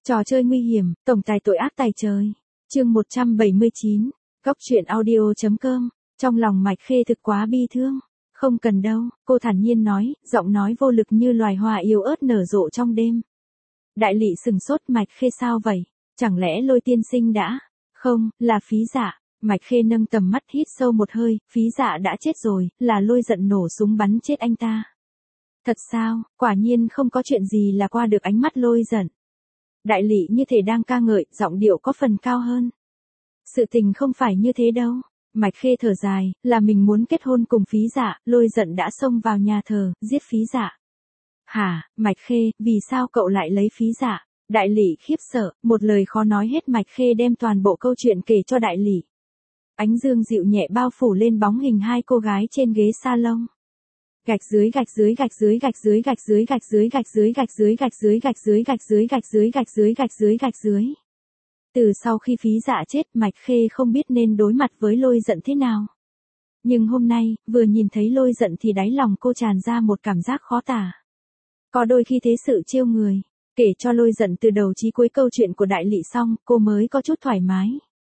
Trò chơi nguy hiểm, tổng tài tội ác tài trời. Chương 179, Góc truyện audio.com. Trong lòng Mạch Khê thực quá bi thương. Không cần đâu, cô thản nhiên nói, giọng nói vô lực như loài hoa yếu ớt nở rộ trong đêm. Đại Lị sừng sốt, Mạch Khê sao vậy? Chẳng lẽ Lôi tiên sinh đã? Không, là Phí Dạ. Mạch Khê nâng tầm mắt hít sâu một hơi, Phí Dạ đã chết rồi, là Lôi giận nổ súng bắn chết anh ta. Thật sao? Quả nhiên không có chuyện gì là qua được ánh mắt Lôi giận. Đại Lị như thể đang ca ngợi, giọng điệu có phần cao hơn. Sự tình không phải như thế đâu. Mạch Khê thở dài, là mình muốn kết hôn cùng Phí Dạ, Lôi giận đã xông vào nhà thờ, giết Phí Dạ. Hả, Mạch Khê, vì sao cậu lại lấy Phí Dạ? Đại Lị khiếp sợ, một lời khó nói hết. Mạch Khê đem toàn bộ câu chuyện kể cho Đại Lị. Ánh dương dịu nhẹ bao phủ lên bóng hình hai cô gái trên ghế salon. Gạch dưới gạch dưới gạch dưới gạch dưới gạch dưới gạch dưới gạch dưới gạch dưới gạch dưới gạch dưới gạch dưới gạch dưới gạch dưới gạch dưới gạch dưới. Từ sau khi Phí Dạ chết, Mạch Khê không biết nên đối mặt với Lôi giận thế nào. Nhưng hôm nay, vừa nhìn thấy Lôi giận thì đáy lòng cô tràn ra một cảm giác khó tả. Có đôi khi thế sự trêu người. Kể cho Lôi giận từ đầu chí cuối câu chuyện của Đại Lị xong, cô mới có chút thoải mái.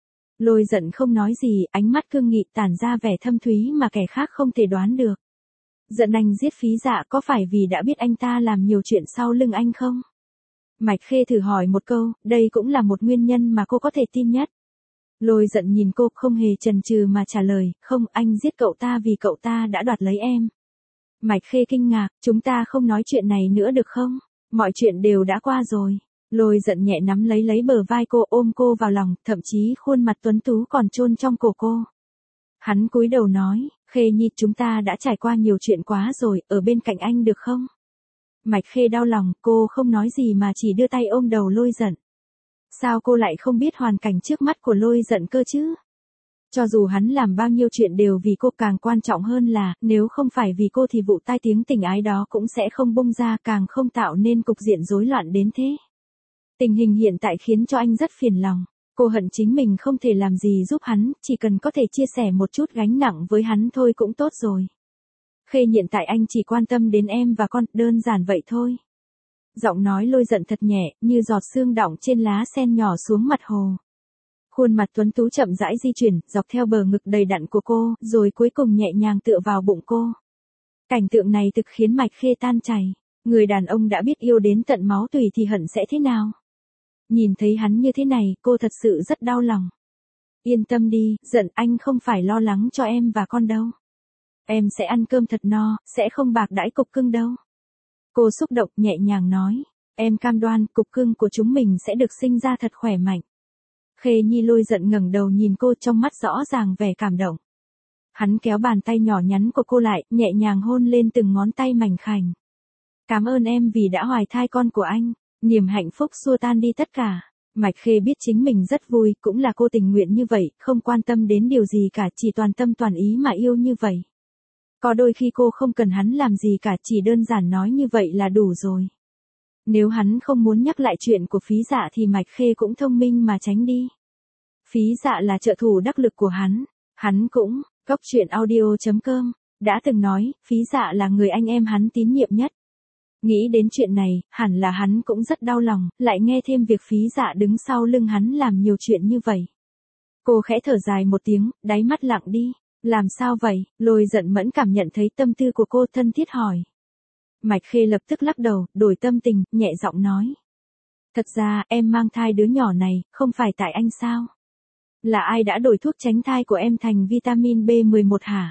Lôi giận không nói gì, ánh mắt cương nghị tản ra vẻ thâm thúy mà kẻ khác không thể đoán được. Giận anh giết Phí Dạ có phải vì đã biết anh ta làm nhiều chuyện sau lưng anh không? Mạch Khê thử hỏi một câu, đây cũng là một nguyên nhân mà cô có thể tin nhất. Lôi giận nhìn cô không hề chần chừ mà trả lời, không, anh giết cậu ta vì cậu ta đã đoạt lấy em. Mạch Khê kinh ngạc, chúng ta không nói chuyện này nữa được không? Mọi chuyện đều đã qua rồi. Lôi giận nhẹ nắm lấy bờ vai cô, ôm cô vào lòng, thậm chí khuôn mặt tuấn tú còn chôn trong cổ cô. Hắn cúi đầu nói, Khê Nhi, chúng ta đã trải qua nhiều chuyện quá rồi, ở bên cạnh anh được không? Mạch Khê đau lòng, cô không nói gì mà chỉ đưa tay ôm đầu Lôi giận. Sao cô lại không biết hoàn cảnh trước mắt của Lôi giận cơ chứ? Cho dù hắn làm bao nhiêu chuyện đều vì cô, càng quan trọng hơn là, nếu không phải vì cô thì vụ tai tiếng tình ái đó cũng sẽ không bung ra, càng không tạo nên cục diện rối loạn đến thế. Tình hình hiện tại khiến cho anh rất phiền lòng. Cô hận chính mình không thể làm gì giúp hắn, chỉ cần có thể chia sẻ một chút gánh nặng với hắn thôi cũng tốt rồi. Khê, hiện tại anh chỉ quan tâm đến em và con, đơn giản vậy thôi. Giọng nói Lôi giận thật nhẹ, như giọt sương đọng trên lá sen nhỏ xuống mặt hồ. Khuôn mặt tuấn tú chậm rãi di chuyển, dọc theo bờ ngực đầy đặn của cô, rồi cuối cùng nhẹ nhàng tựa vào bụng cô. Cảnh tượng này thực khiến Mạch Khê tan chảy. Người đàn ông đã biết yêu đến tận máu tủy thì hận sẽ thế nào? Nhìn thấy hắn như thế này, cô thật sự rất đau lòng. Yên tâm đi, giận, anh không phải lo lắng cho em và con đâu. Em sẽ ăn cơm thật no, sẽ không bạc đãi cục cưng đâu. Cô xúc động nhẹ nhàng nói, em cam đoan cục cưng của chúng mình sẽ được sinh ra thật khỏe mạnh. Khê Nhi. Lôi giận ngẩng đầu nhìn cô, trong mắt rõ ràng vẻ cảm động. Hắn kéo bàn tay nhỏ nhắn của cô lại, nhẹ nhàng hôn lên từng ngón tay mảnh khảnh. Cảm ơn em vì đã hoài thai con của anh. Niềm hạnh phúc xua tan đi tất cả. Mạch Khê biết chính mình rất vui, cũng là cô tình nguyện như vậy, không quan tâm đến điều gì cả, chỉ toàn tâm toàn ý mà yêu như vậy. Có đôi khi cô không cần hắn làm gì cả, chỉ đơn giản nói như vậy là đủ rồi. Nếu hắn không muốn nhắc lại chuyện của Phí Dạ thì Mạch Khê cũng thông minh mà tránh đi. Phí Dạ là trợ thủ đắc lực của hắn cũng, Góc truyện audio.com, đã từng nói, Phí Dạ là người anh em hắn tín nhiệm nhất. Nghĩ đến chuyện này, hẳn là hắn cũng rất đau lòng, lại nghe thêm việc Phí Dạ đứng sau lưng hắn làm nhiều chuyện như vậy. Cô khẽ thở dài một tiếng, đáy mắt lặng đi. Làm sao vậy? Lôi giận mẫn cảm nhận thấy tâm tư của cô, thân thiết hỏi. Mạch Khê lập tức lắc đầu, đổi tâm tình, nhẹ giọng nói. Thật ra, em mang thai đứa nhỏ này, không phải tại anh sao? Là ai đã đổi thuốc tránh thai của em thành vitamin B11 hả?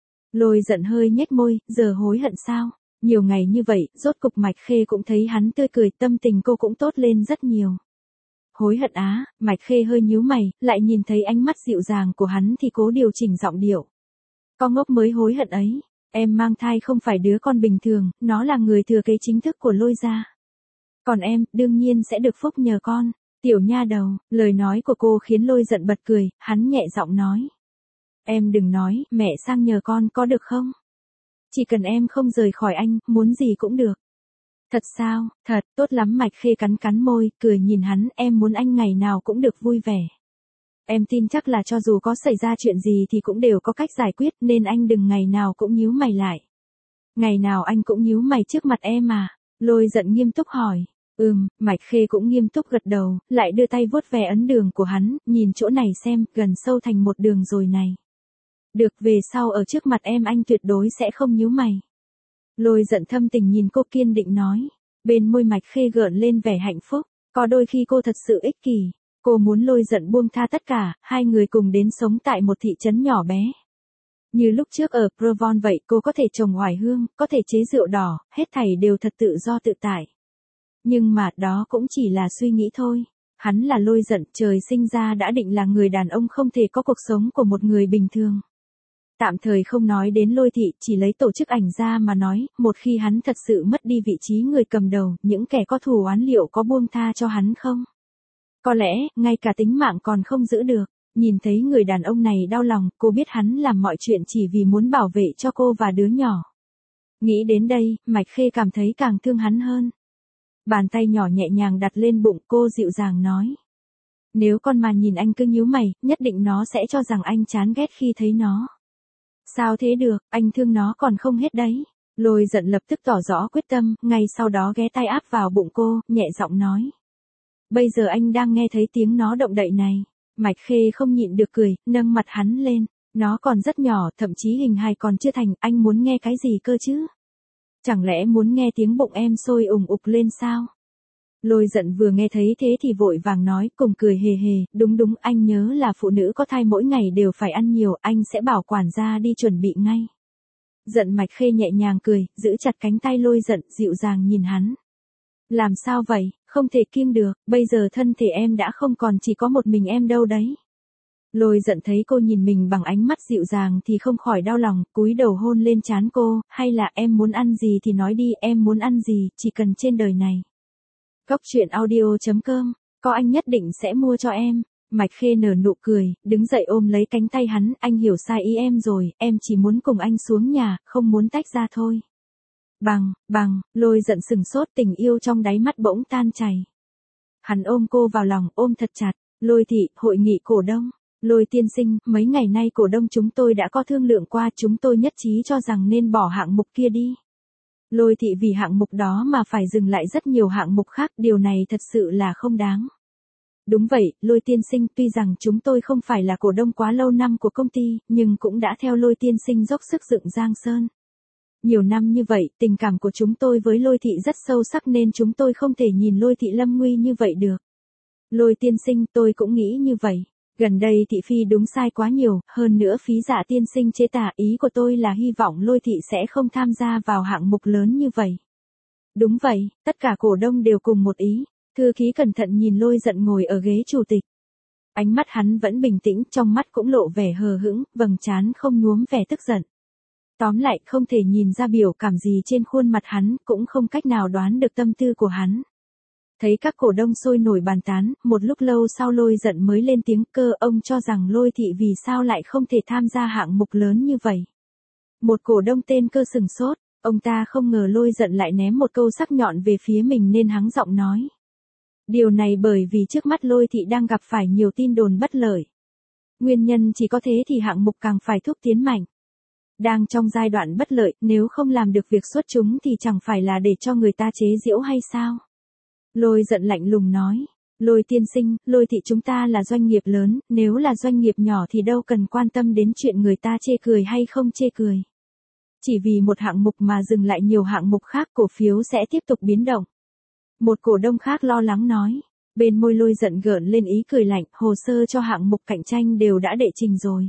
Lôi giận hơi nhếch môi, giờ hối hận sao? Nhiều ngày như vậy, rốt cục Mạch Khê cũng thấy hắn tươi cười, tâm tình cô cũng tốt lên rất nhiều. Hối hận á? Mạch Khê hơi nhíu mày, lại nhìn thấy ánh mắt dịu dàng của hắn thì cố điều chỉnh giọng điệu. Có ngốc mới hối hận ấy. Em mang thai không phải đứa con bình thường, nó là người thừa kế chính thức của Lôi gia. Còn em, đương nhiên sẽ được phúc nhờ con. Tiểu nha đầu. Lời nói của cô khiến Lôi giận bật cười, hắn nhẹ giọng nói. Em đừng nói, mẹ sang nhờ con có được không? Chỉ cần em không rời khỏi anh, muốn gì cũng được. Thật sao? Thật, tốt lắm. Mạch Khê cắn môi, cười nhìn hắn, em muốn anh ngày nào cũng được vui vẻ. Em tin chắc là cho dù có xảy ra chuyện gì thì cũng đều có cách giải quyết, nên anh đừng ngày nào cũng nhíu mày lại. Ngày nào anh cũng nhíu mày trước mặt em à? Lôi giận nghiêm túc hỏi. Mạch Khê cũng nghiêm túc gật đầu, lại đưa tay vuốt ve ấn đường của hắn, nhìn chỗ này xem, gần sâu thành một đường rồi này. Được, về sau ở trước mặt em anh tuyệt đối sẽ không nhíu mày. Lôi Giận thâm tình nhìn cô kiên định nói. Bên môi Mạch Khê gợn lên vẻ hạnh phúc, có đôi khi cô thật sự ích kỷ. Cô muốn Lôi Giận buông tha tất cả, hai người cùng đến sống tại một thị trấn nhỏ bé. Như lúc trước ở Provence vậy, cô có thể trồng oải hương, có thể chế rượu đỏ, hết thảy đều thật tự do tự tại. Nhưng mà đó cũng chỉ là suy nghĩ thôi. Hắn là Lôi Giận, trời sinh ra đã định là người đàn ông không thể có cuộc sống của một người bình thường. Tạm thời không nói đến Lôi thị, chỉ lấy tổ chức ảnh ra mà nói, một khi hắn thật sự mất đi vị trí người cầm đầu, những kẻ có thù oán liệu có buông tha cho hắn không? Có lẽ, ngay cả tính mạng còn không giữ được. Nhìn thấy người đàn ông này đau lòng, cô biết hắn làm mọi chuyện chỉ vì muốn bảo vệ cho cô và đứa nhỏ. Nghĩ đến đây, Mạch Khê cảm thấy càng thương hắn hơn. Bàn tay nhỏ nhẹ nhàng đặt lên bụng, cô dịu dàng nói. Nếu con mà nhìn anh cứ nhíu mày, nhất định nó sẽ cho rằng anh chán ghét khi thấy nó. Sao thế được, anh thương nó còn không hết đấy. Lôi Giận lập tức tỏ rõ quyết tâm, ngay sau đó ghé tay áp vào bụng cô, nhẹ giọng nói. Bây giờ anh đang nghe thấy tiếng nó động đậy này. Mạch Khê không nhịn được cười, nâng mặt hắn lên. Nó còn rất nhỏ, thậm chí hình hài còn chưa thành, anh muốn nghe cái gì cơ chứ? Chẳng lẽ muốn nghe tiếng bụng em sôi ùng ục lên sao? Lôi Giận vừa nghe thấy thế thì vội vàng nói, cùng cười hề hề, đúng, anh nhớ là phụ nữ có thai mỗi ngày đều phải ăn nhiều, anh sẽ bảo quản gia đi chuẩn bị ngay. Giận Mạch Khê nhẹ nhàng cười, giữ chặt cánh tay Lôi Giận, dịu dàng nhìn hắn. Làm sao vậy, không thể kiêng được, bây giờ thân thể em đã không còn chỉ có một mình em đâu đấy. Lôi Giận thấy cô nhìn mình bằng ánh mắt dịu dàng thì không khỏi đau lòng, cúi đầu hôn lên trán cô, hay là em muốn ăn gì thì nói đi, em muốn ăn gì, chỉ cần trên đời này. Cốc truyện audio.com, có anh nhất định sẽ mua cho em. Mạch Khê nở nụ cười, đứng dậy ôm lấy cánh tay hắn, anh hiểu sai ý em rồi, em chỉ muốn cùng anh xuống nhà, không muốn tách ra thôi. Lôi Giận sừng sốt, tình yêu trong đáy mắt bỗng tan chảy. Hắn ôm cô vào lòng, ôm thật chặt. Lôi thị, hội nghị cổ đông. Lôi tiên sinh, mấy ngày nay cổ đông chúng tôi đã có thương lượng qua, chúng tôi nhất trí cho rằng nên bỏ hạng mục kia đi. Lôi thị vì hạng mục đó mà phải dừng lại rất nhiều hạng mục khác, điều này thật sự là không đáng. Đúng vậy, Lôi tiên sinh, tuy rằng chúng tôi không phải là cổ đông quá lâu năm của công ty, nhưng cũng đã theo Lôi tiên sinh dốc sức dựng Giang Sơn. Nhiều năm như vậy, tình cảm của chúng tôi với Lôi thị rất sâu sắc nên chúng tôi không thể nhìn Lôi thị lâm nguy như vậy được. Lôi tiên sinh, tôi cũng nghĩ như vậy. Gần đây thị phi đúng sai quá nhiều, hơn nữa phí Dạ tiên sinh chế tả, ý của tôi là hy vọng Lôi thị sẽ không tham gia vào hạng mục lớn như vậy. Đúng vậy, tất cả cổ đông đều cùng một ý. Thư ký cẩn thận nhìn Lôi Giận ngồi ở ghế chủ tịch. Ánh mắt hắn vẫn bình tĩnh, trong mắt cũng lộ vẻ hờ hững, vầng trán không nhuốm vẻ tức giận. Tóm lại, không thể nhìn ra biểu cảm gì trên khuôn mặt hắn, cũng không cách nào đoán được tâm tư của hắn. Thấy các cổ đông sôi nổi bàn tán, một lúc lâu sau Lôi Giận mới lên tiếng, cơ ông cho rằng Lôi thị vì sao lại không thể tham gia hạng mục lớn như vậy. Một cổ đông tên Cơ sừng sốt, ông ta không ngờ Lôi Giận lại ném một câu sắc nhọn về phía mình nên hắng giọng nói. Điều này bởi vì trước mắt Lôi thị đang gặp phải nhiều tin đồn bất lợi. Nguyên nhân chỉ có thế thì hạng mục càng phải thúc tiến mạnh. Đang trong giai đoạn bất lợi, nếu không làm được việc xuất chúng thì chẳng phải là để cho người ta chế giễu hay sao? Lôi Giận lạnh lùng nói. Lôi tiên sinh, Lôi thị chúng ta là doanh nghiệp lớn, nếu là doanh nghiệp nhỏ thì đâu cần quan tâm đến chuyện người ta chê cười hay không chê cười. Chỉ vì một hạng mục mà dừng lại nhiều hạng mục khác, cổ phiếu sẽ tiếp tục biến động. Một cổ đông khác lo lắng nói. Bên môi Lôi Giận gợn lên ý cười lạnh, hồ sơ cho hạng mục cạnh tranh đều đã đệ trình rồi.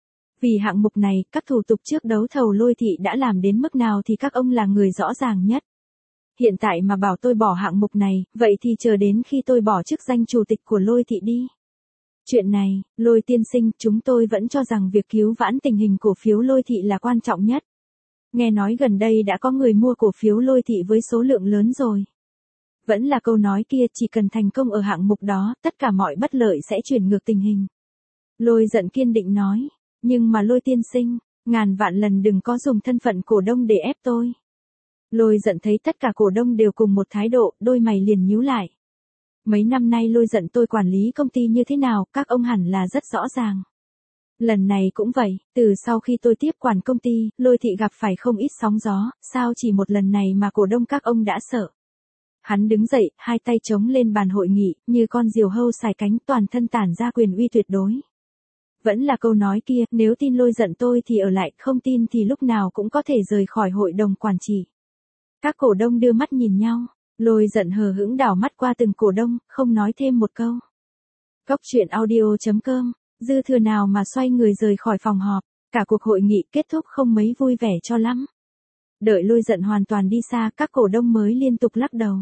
Vì hạng mục này, các thủ tục trước đấu thầu Lôi thị đã làm đến mức nào thì các ông là người rõ ràng nhất. Hiện tại mà bảo tôi bỏ hạng mục này, vậy thì chờ đến khi tôi bỏ chức danh chủ tịch của Lôi thị đi. Chuyện này, Lôi tiên sinh, chúng tôi vẫn cho rằng việc cứu vãn tình hình cổ phiếu Lôi thị là quan trọng nhất. Nghe nói gần đây đã có người mua cổ phiếu Lôi thị với số lượng lớn rồi. Vẫn là câu nói kia, chỉ cần thành công ở hạng mục đó, tất cả mọi bất lợi sẽ chuyển ngược tình hình. Lôi Giận kiên định nói. Nhưng mà Lôi tiên sinh, ngàn vạn lần đừng có dùng thân phận cổ đông để ép tôi. Lôi Giận thấy tất cả cổ đông đều cùng một thái độ, đôi mày liền nhíu lại. Mấy năm nay Lôi Giận tôi quản lý công ty như thế nào, các ông hẳn là rất rõ ràng. Lần này cũng vậy, từ sau khi tôi tiếp quản công ty, Lôi thị gặp phải không ít sóng gió, sao chỉ một lần này mà cổ đông các ông đã sợ. Hắn đứng dậy, hai tay chống lên bàn hội nghị, như con diều hâu xài cánh, toàn thân tản ra quyền uy tuyệt đối. Vẫn là câu nói kia, nếu tin Lôi Dận tôi thì ở lại, không tin thì lúc nào cũng có thể rời khỏi hội đồng quản trị. Các cổ đông đưa mắt nhìn nhau, Lôi Dận hờ hững đảo mắt qua từng cổ đông, không nói thêm một câu. Cốc truyện audio.com, dư thừa nào mà xoay người rời khỏi phòng họp, cả cuộc hội nghị kết thúc không mấy vui vẻ cho lắm. Đợi Lôi Dận hoàn toàn đi xa, các cổ đông mới liên tục lắc đầu.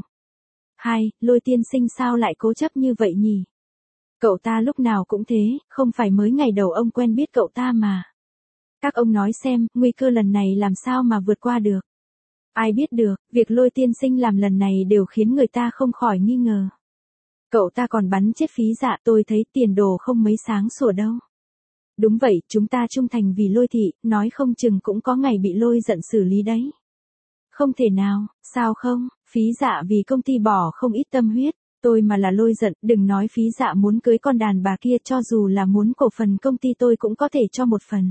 Lôi tiên sinh sao lại cố chấp như vậy nhỉ? Cậu ta lúc nào cũng thế, không phải mới ngày đầu ông quen biết cậu ta mà. Các ông nói xem, nguy cơ lần này làm sao mà vượt qua được. Ai biết được, việc Lôi tiên sinh làm lần này đều khiến người ta không khỏi nghi ngờ. Cậu ta còn bắn chết Phí Dạ, tôi thấy tiền đồ không mấy sáng sủa đâu. Đúng vậy, chúng ta trung thành vì Lôi thị, nói không chừng cũng có ngày bị Lôi Dận xử lý đấy. Không thể nào, sao không, Phí Dạ vì công ty bỏ không ít tâm huyết, tôi mà là Lôi Dận, đừng nói Phí Dạ muốn cưới con đàn bà kia, cho dù là muốn cổ phần công ty tôi cũng có thể cho một phần.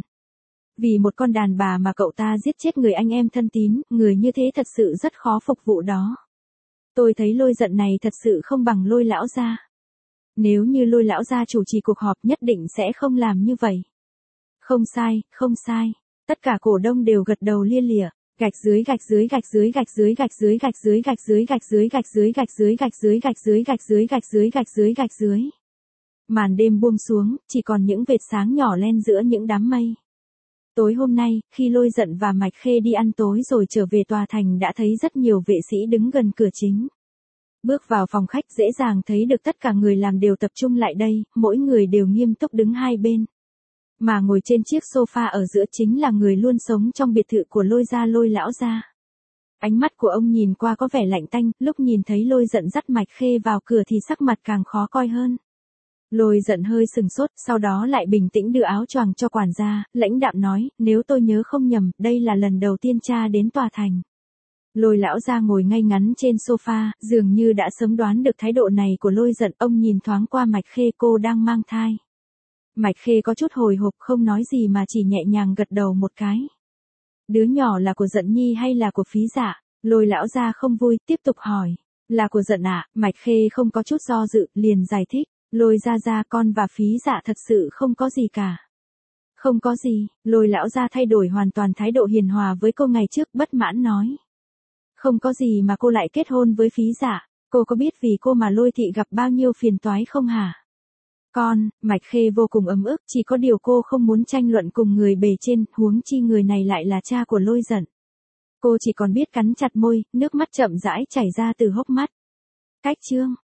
Vì một con đàn bà mà cậu ta giết chết người anh em thân tín, người như thế thật sự rất khó phục vụ đó. Tôi thấy Lôi Dận này thật sự không bằng Lôi lão gia. Nếu như Lôi lão gia chủ trì cuộc họp nhất định sẽ không làm như vậy. Không sai, không sai. Tất cả cổ đông đều gật đầu lia lịa. Gạch dưới gạch dưới gạch dưới gạch dưới gạch dưới gạch dưới gạch dưới gạch dưới gạch dưới gạch dưới gạch dưới gạch dưới gạch dưới gạch dưới gạch dưới gạch dưới. Màn đêm buông xuống, chỉ còn những vệt sáng nhỏ len giữa những đám mây. Tối hôm nay, khi Lôi Dận và Mạch Khê đi ăn tối rồi trở về tòa thành đã thấy rất nhiều vệ sĩ đứng gần cửa chính. Bước vào phòng khách dễ dàng thấy được tất cả người làm đều tập trung lại đây, mỗi người đều nghiêm túc đứng hai bên. Mà ngồi trên chiếc sofa ở giữa chính là người luôn sống trong biệt thự của Lôi gia, Lôi lão gia. Ánh mắt của ông nhìn qua có vẻ lạnh tanh, lúc nhìn thấy Lôi Dận dắt Mạch Khê vào cửa thì sắc mặt càng khó coi hơn. Lôi Dận hơi sừng sốt, sau đó lại bình tĩnh đưa áo choàng cho quản gia, lãnh đạm nói, nếu tôi nhớ không nhầm, đây là lần đầu tiên cha đến tòa thành. Lôi lão gia ngồi ngay ngắn trên sofa, dường như đã sớm đoán được thái độ này của Lôi Dận, ông nhìn thoáng qua Mạch Khê, cô đang mang thai. Mạch Khê có chút hồi hộp, không nói gì mà chỉ nhẹ nhàng gật đầu một cái. Đứa nhỏ là của Dận nhi hay là của Phí Dạ? Lôi lão gia không vui, tiếp tục hỏi. Là của Dận ạ. Mạch Khê không có chút do dự, liền giải thích. Lôi gia con và Phí Dạ thật sự không có gì cả. Không có gì, Lôi lão gia thay đổi hoàn toàn thái độ hiền hòa với cô ngày trước, bất mãn nói. Không có gì mà cô lại kết hôn với Phí Dạ, cô có biết vì cô mà Lôi thị gặp bao nhiêu phiền toái không hả? Mạch Khê vô cùng ấm ức, chỉ có điều cô không muốn tranh luận cùng người bề trên, huống chi người này lại là cha của Lôi Dận. Cô chỉ còn biết cắn chặt môi, nước mắt chậm rãi chảy ra từ hốc mắt. Cách chương